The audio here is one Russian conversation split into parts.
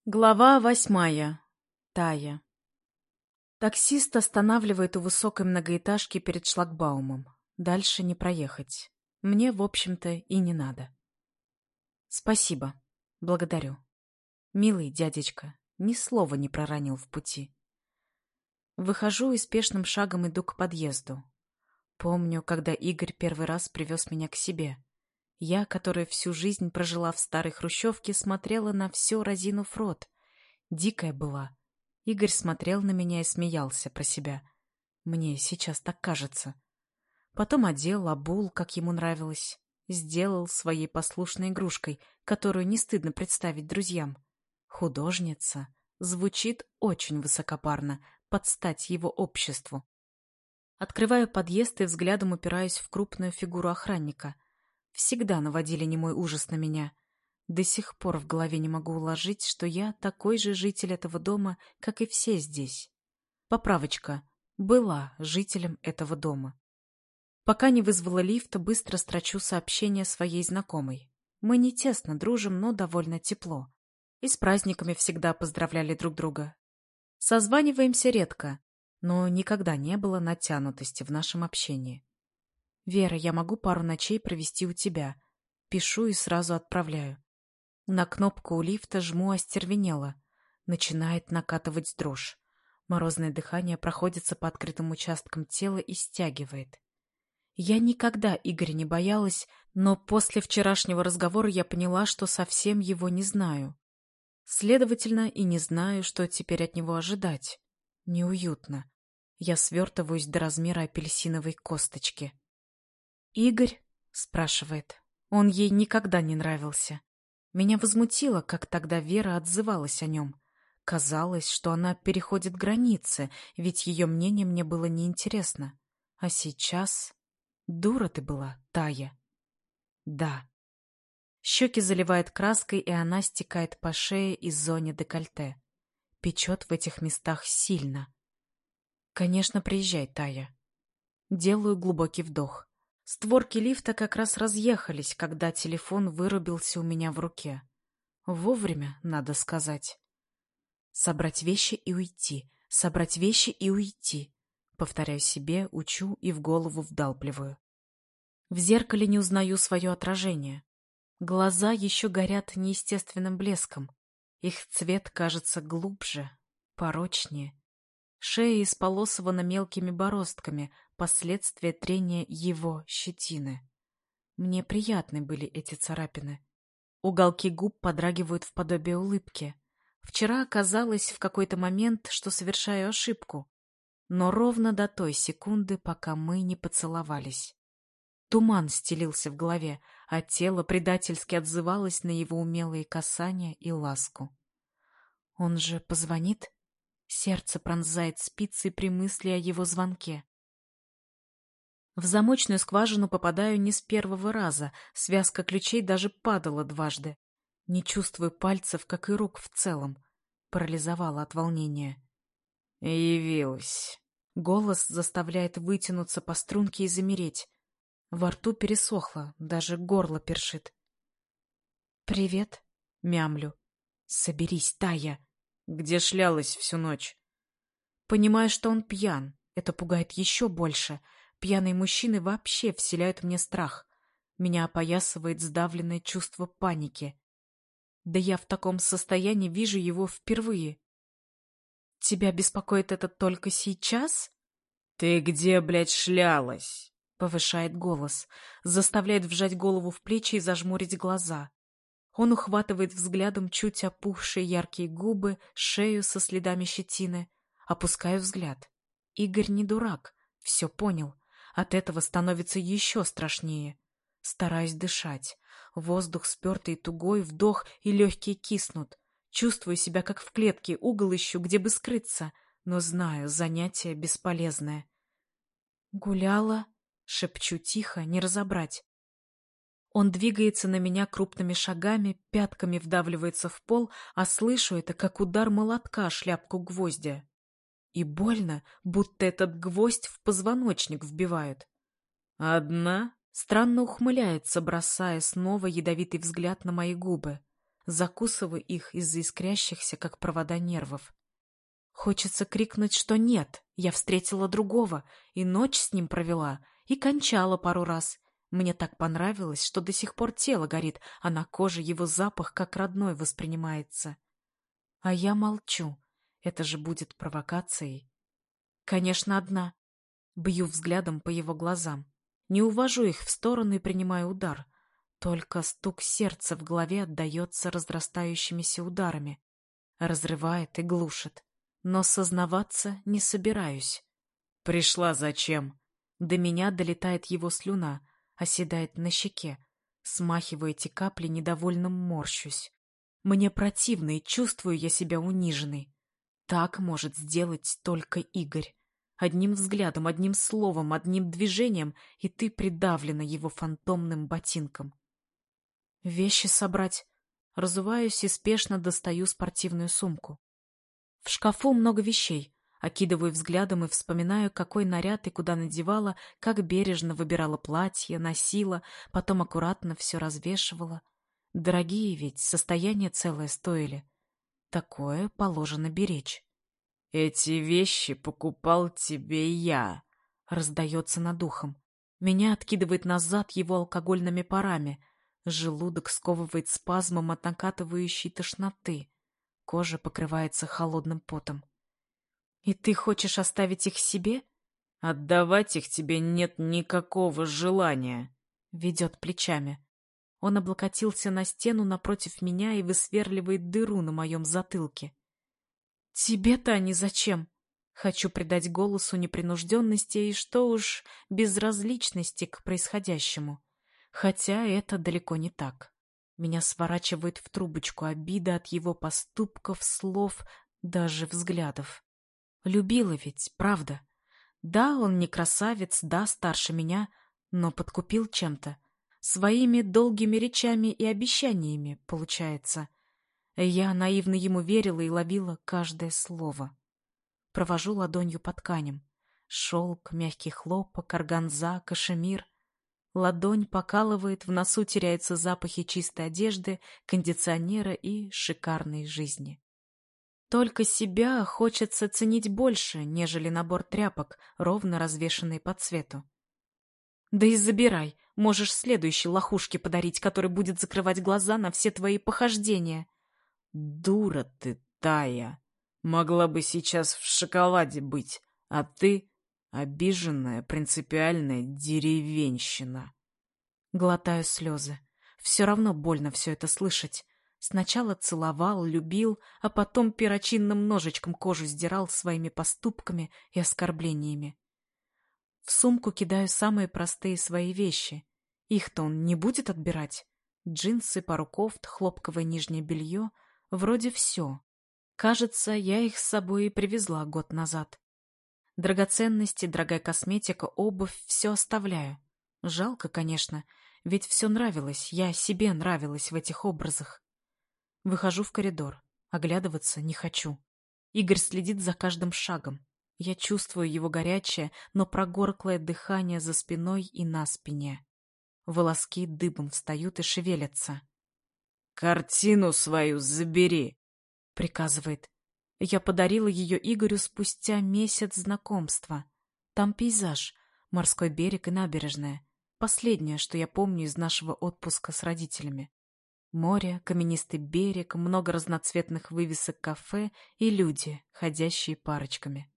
Глава 8. Тая. Таксист останавливает у высокой многоэтажки перед шлагбаумом. Дальше не проехать. Мне, в общем-то, и не надо. Спасибо. Благодарю. Милый дядечка, ни слова не проронил в пути. Выхожу и спешным шагом иду к подъезду. Помню, когда Игорь первый раз привез меня к себе. Я, которая всю жизнь прожила в старой хрущевке, смотрела на все, разинув рот. Дикая была. Игорь смотрел на меня и смеялся про себя. Мне сейчас так кажется. Потом одел, обул, как ему нравилось. Сделал своей послушной игрушкой, которую не стыдно представить друзьям. Художница. Звучит очень высокопарно, под стать его обществу. Открываю подъезд и взглядом упираюсь в крупную фигуру охранника. Всегда наводили немой ужас на меня. До сих пор в голове не могу уложить, что я такой же житель этого дома, как и все здесь. Поправочка. Была жителем этого дома. Пока не вызвала лифта, быстро строчу сообщение своей знакомой. Мы не тесно дружим, но довольно тепло. И с праздниками всегда поздравляли друг друга. Созваниваемся редко, но никогда не было натянутости в нашем общении. «Вера, я могу пару ночей провести у тебя». Пишу и сразу отправляю. На кнопку у лифта жму остервенело. Начинает накатывать дрожь. Морозное дыхание проходится по открытым участкам тела и стягивает. Я никогда Игоря не боялась, но после вчерашнего разговора я поняла, что совсем его не знаю. Следовательно, и не знаю, что теперь от него ожидать. Неуютно. Я свертываюсь до размера апельсиновой косточки. «Игорь?» — спрашивает. Он ей никогда не нравился. Меня возмутило, как тогда Вера отзывалась о нем. Казалось, что она переходит границы, ведь ее мнение мне было неинтересно. А сейчас... Дура ты была, Тая. Да. Щеки заливает краской, и она стекает по шее и зоне декольте. Печет в этих местах сильно. Конечно, приезжай, Тая. Делаю глубокий вдох. Створки лифта как раз разъехались, когда телефон вырубился у меня в руке. Вовремя, надо сказать. Собрать вещи и уйти, собрать вещи и уйти. Повторяю себе, учу и в голову вдалбливаю. В зеркале не узнаю свое отражение. Глаза еще горят неестественным блеском. Их цвет кажется глубже, порочнее. Шея исполосована мелкими бороздками, последствия трения его щетины. Мне приятны были эти царапины. Уголки губ подрагивают в подобие улыбки. Вчера оказалось в какой-то момент, что совершаю ошибку, но ровно до той секунды, пока мы не поцеловались. Туман стелился в голове, а тело предательски отзывалось на его умелые касания и ласку. Он же позвонит? Сердце пронзает спицей при мысли о его звонке. В замочную скважину попадаю не с первого раза, связка ключей даже падала дважды. Не чувствую пальцев, как и рук в целом. Парализовала от волнения. «Явилась». Голос заставляет вытянуться по струнке и замереть. Во рту пересохло, даже горло першит. «Привет», — мямлю. «Соберись, Тая». «Где шлялась всю ночь?» Понимаю, что он пьян. Это пугает еще больше. Пьяные мужчины вообще вселяют мне страх. Меня опоясывает сдавленное чувство паники. Да я в таком состоянии вижу его впервые. «Тебя беспокоит это только сейчас?» «Ты где, блядь, шлялась?» — повышает голос, заставляет вжать голову в плечи и зажмурить глаза. Он ухватывает взглядом чуть опухшие яркие губы, шею со следами щетины. Опускаю взгляд. Игорь не дурак, все понял. От этого становится еще страшнее. Стараюсь дышать. Воздух спертый и тугой, вдох, и легкие киснут. Чувствую себя как в клетке, угол ищу, где бы скрыться, но знаю, занятие бесполезное. «Гуляла?» — шепчу тихо, не разобрать. Он двигается на меня крупными шагами, пятками вдавливается в пол, а слышу это, как удар молотка о шляпку гвоздя. И больно, будто этот гвоздь в позвоночник вбивают. «Одна?» Странно ухмыляется, бросая снова ядовитый взгляд на мои губы. закусываю их из-за искрящихся, как провода, нервов. Хочется крикнуть, что нет, я встретила другого, и ночь с ним провела, и кончала пару раз. Мне так понравилось, что до сих пор тело горит, а на коже его запах как родной воспринимается. А я молчу. Это же будет провокацией. Конечно, одна. Бью взглядом по его глазам. Не увожу их в сторону и принимаю удар. Только стук сердца в голове отдается разрастающимися ударами. Разрывает и глушит. Но сознаваться не собираюсь. Пришла зачем? До меня долетает его слюна, оседает на щеке. Смахивая эти капли, недовольно морщусь. Мне противно, и чувствую я себя униженной. Так может сделать только Игорь. Одним взглядом, одним словом, одним движением, и ты придавлена его фантомным ботинком. Вещи собрать. Разуваюсь и спешно достаю спортивную сумку. В шкафу много вещей. Окидываю взглядом и вспоминаю, какой наряд и куда надевала, как бережно выбирала платье, носила, потом аккуратно все развешивала. Дорогие ведь, состояние целое стоили. Такое положено беречь. Эти вещи покупал тебе я. Раздается над ухом. Меня откидывает назад его алкогольными парами. Желудок сковывает спазмом от накатывающей тошноты. Кожа покрывается холодным потом. «И ты хочешь оставить их себе?» Отдавать их тебе нет никакого желания. Ведет плечами. Он облокотился на стену напротив меня и высверливает дыру на моем затылке. «Тебе-то они зачем?» Хочу придать голосу непринужденности и, что уж, безразличности к происходящему. Хотя это далеко не так. Меня сворачивает в трубочку обида от его поступков, слов, даже взглядов. Любила ведь, правда. Да, он не красавец, да, старше меня, но подкупил чем-то. Своими долгими речами и обещаниями, получается. Я наивно ему верила и ловила каждое слово. Провожу ладонью по тканям. Шелк, мягкий хлопок, органза, кашемир. Ладонь покалывает, в носу теряются запахи чистой одежды, кондиционера и шикарной жизни. Только себя хочется ценить больше, нежели набор тряпок, ровно развешанный по цвету. Да и забирай, можешь следующей лохушке подарить, который будет закрывать глаза на все твои похождения. Дура ты, Тая. Могла бы сейчас в шоколаде быть, а ты — обиженная, принципиальная деревенщина. Глотаю слезы. Все равно больно все это слышать. Сначала целовал, любил, а потом перочинным ножичком кожу сдирал своими поступками и оскорблениями. В сумку кидаю самые простые свои вещи. Их-то он не будет отбирать. Джинсы, пару кофт, хлопковое нижнее белье. Вроде все. Кажется, я их с собой и привезла год назад. Драгоценности, дорогая косметика, обувь — все оставляю. Жалко, конечно, ведь все нравилось, я себе нравилась в этих образах. Выхожу в коридор. Оглядываться не хочу. Игорь следит за каждым шагом. Я чувствую его горячее, но прогорклое дыхание за спиной и на спине. Волоски дыбом встают и шевелятся. «Картину свою забери!» — приказывает. Я подарила ее Игорю спустя месяц знакомства. Там пейзаж, морской берег и набережная. Последнее, что я помню из нашего отпуска с родителями. Море, каменистый берег, много разноцветных вывесок кафе и люди, ходящие парочками.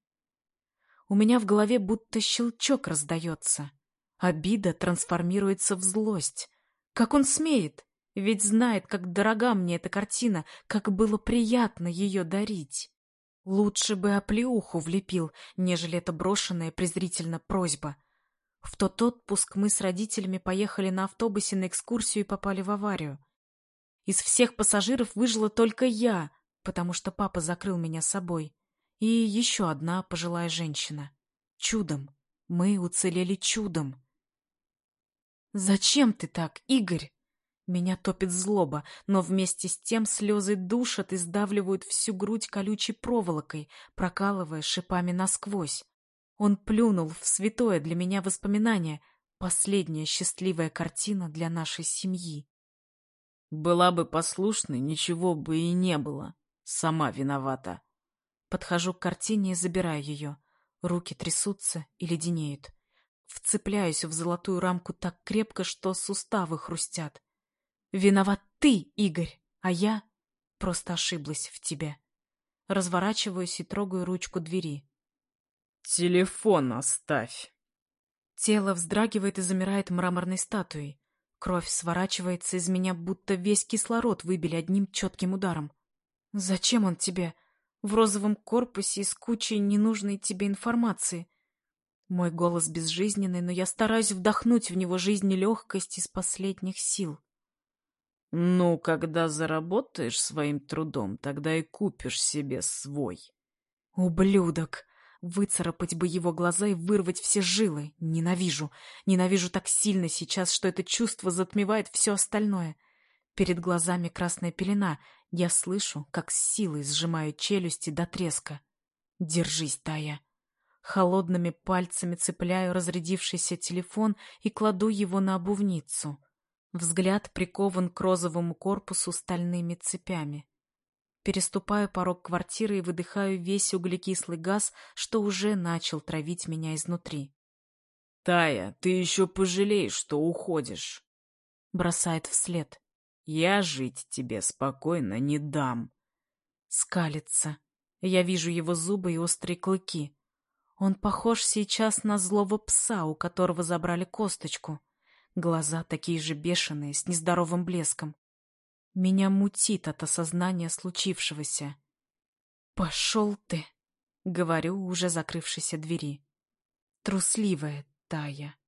У меня в голове будто щелчок раздается. Обида трансформируется в злость. Как он смеет? Ведь знает, как дорога мне эта картина, как было приятно ее дарить. Лучше бы оплеуху влепил, нежели эта брошенная презрительно просьба. В тот отпуск мы с родителями поехали на автобусе на экскурсию и попали в аварию. Из всех пассажиров выжила только я, потому что папа закрыл меня собой. И еще одна пожилая женщина. Чудом. Мы уцелели чудом. «Зачем ты так, Игорь?» Меня топит злоба, но вместе с тем слезы душат и сдавливают всю грудь колючей проволокой, прокалывая шипами насквозь. Он плюнул в святое для меня воспоминание, последняя счастливая картина для нашей семьи. Была бы послушной, ничего бы и не было. Сама виновата. Подхожу к картине и забираю ее. Руки трясутся и леденеют. Вцепляюсь в золотую рамку так крепко, что суставы хрустят. Виноват ты, Игорь, а я просто ошиблась в тебе. Разворачиваюсь и трогаю ручку двери. Телефон оставь. Тело вздрагивает и замирает мраморной статуей. Кровь сворачивается из меня, будто весь кислород выбили одним четким ударом. Зачем он тебе? В розовом корпусе и с кучей ненужной тебе информации. Мой голос безжизненный, но я стараюсь вдохнуть в него жизнь и легкость из последних сил. Ну, когда заработаешь своим трудом, тогда и купишь себе свой. Ублюдок! Выцарапать бы его глаза и вырвать все жилы. Ненавижу. Ненавижу так сильно сейчас, что это чувство затмевает все остальное. Перед глазами красная пелена. Я слышу, как с силой сжимаю челюсти до треска. Держись, Тая. Холодными пальцами цепляю разрядившийся телефон и кладу его на обувницу. Взгляд прикован к розовому корпусу стальными цепями. Переступаю порог квартиры и выдыхаю весь углекислый газ, что уже начал травить меня изнутри. Тая, ты еще пожалеешь, что уходишь. Бросает вслед. Я жить тебе спокойно не дам. Скалится. Я вижу его зубы и острые клыки. Он похож сейчас на злого пса, у которого забрали косточку. Глаза такие же бешеные, с нездоровым блеском. Меня мутит от осознания случившегося. «Пошел ты!» — говорю, уже закрывшейся двери. Трусливая Тая.